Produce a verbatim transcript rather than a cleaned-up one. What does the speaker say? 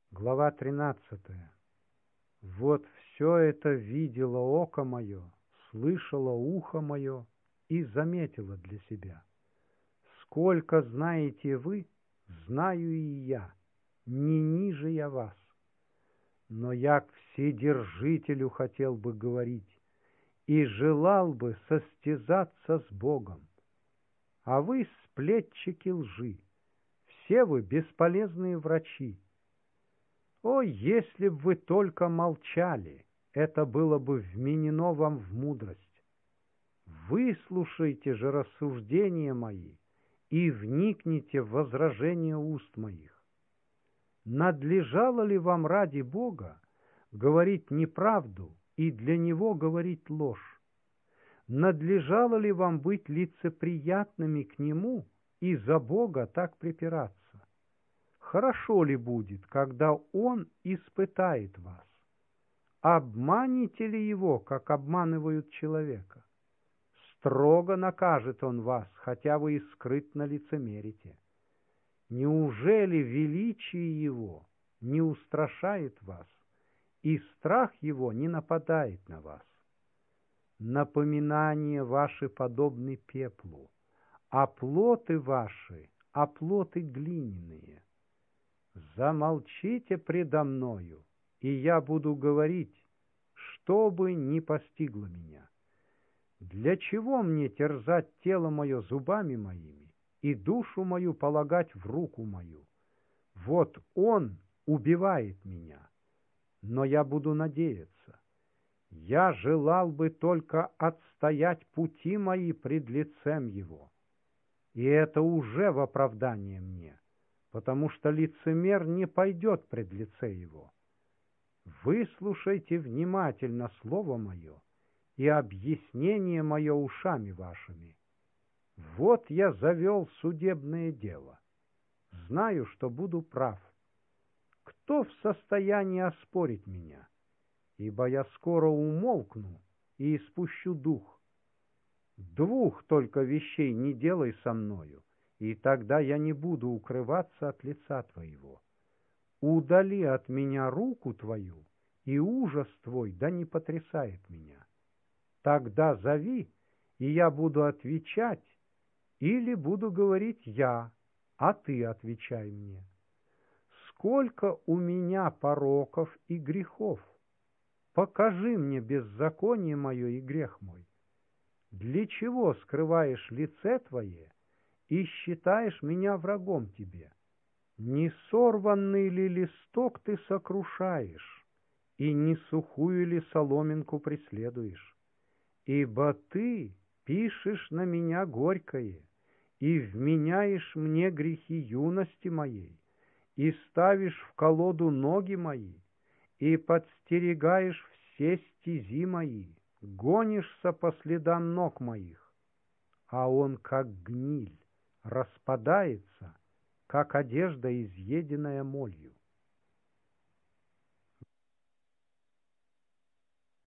Глава тринадцатая. Вот все это видело око мое, слышало ухо мое и заметило для себя. Сколько знаете вы, знаю и я, не ниже я вас. Но я к Вседержителю хотел бы говорить и желал бы состязаться с Богом. А вы сплетчики лжи, все вы бесполезные врачи. О, если б вы только молчали, это было бы вменено вам в мудрость. Выслушайте же рассуждения мои и вникните в возражения уст моих. Надлежало ли вам ради Бога говорить неправду и для Него говорить ложь? Надлежало ли вам быть лицеприятными к Нему и за Бога так припираться? Хорошо ли будет, когда Он испытает вас? Обманете ли Его, как обманывают человека? Строго накажет Он вас, хотя вы и скрытно лицемерите. Неужели величие Его не устрашает вас, и страх Его не нападает на вас? Напоминания ваши подобны пеплу, а плоты ваши — оплоты глиняные. Замолчите предо мною, и я буду говорить, что бы ни постигло меня. Для чего мне терзать тело мое зубами моими и душу мою полагать в руку мою? Вот он убивает меня, но я буду надеяться. Я желал бы только отстоять пути мои пред лицем его. И это уже в оправдание мне, потому что лицемер не пойдет пред лице его. Выслушайте внимательно слово мое и объяснение мое ушами вашими. Вот я завел судебное дело. Знаю, что буду прав. Кто в состоянии оспорить меня? Ибо я скоро умолкну и испущу дух. Двух только вещей не делай со мною, и тогда я не буду укрываться от лица твоего. Удали от меня руку твою, и ужас твой да не потрясает меня. Тогда зови, и я буду отвечать, или буду говорить я, а ты отвечай мне. Сколько у меня пороков и грехов! Покажи мне беззаконие мое и грех мой. Для чего скрываешь лице твое и считаешь меня врагом тебе? Не сорванный ли листок ты сокрушаешь, и не сухую ли соломинку преследуешь? Ибо ты пишешь на меня горькое, и вменяешь мне грехи юности моей, и ставишь в колоду ноги мои, и подстерегаешь все стези мои, гонишься по следам ног моих. А он, как гниль, распадается, как одежда, изъеденная молью.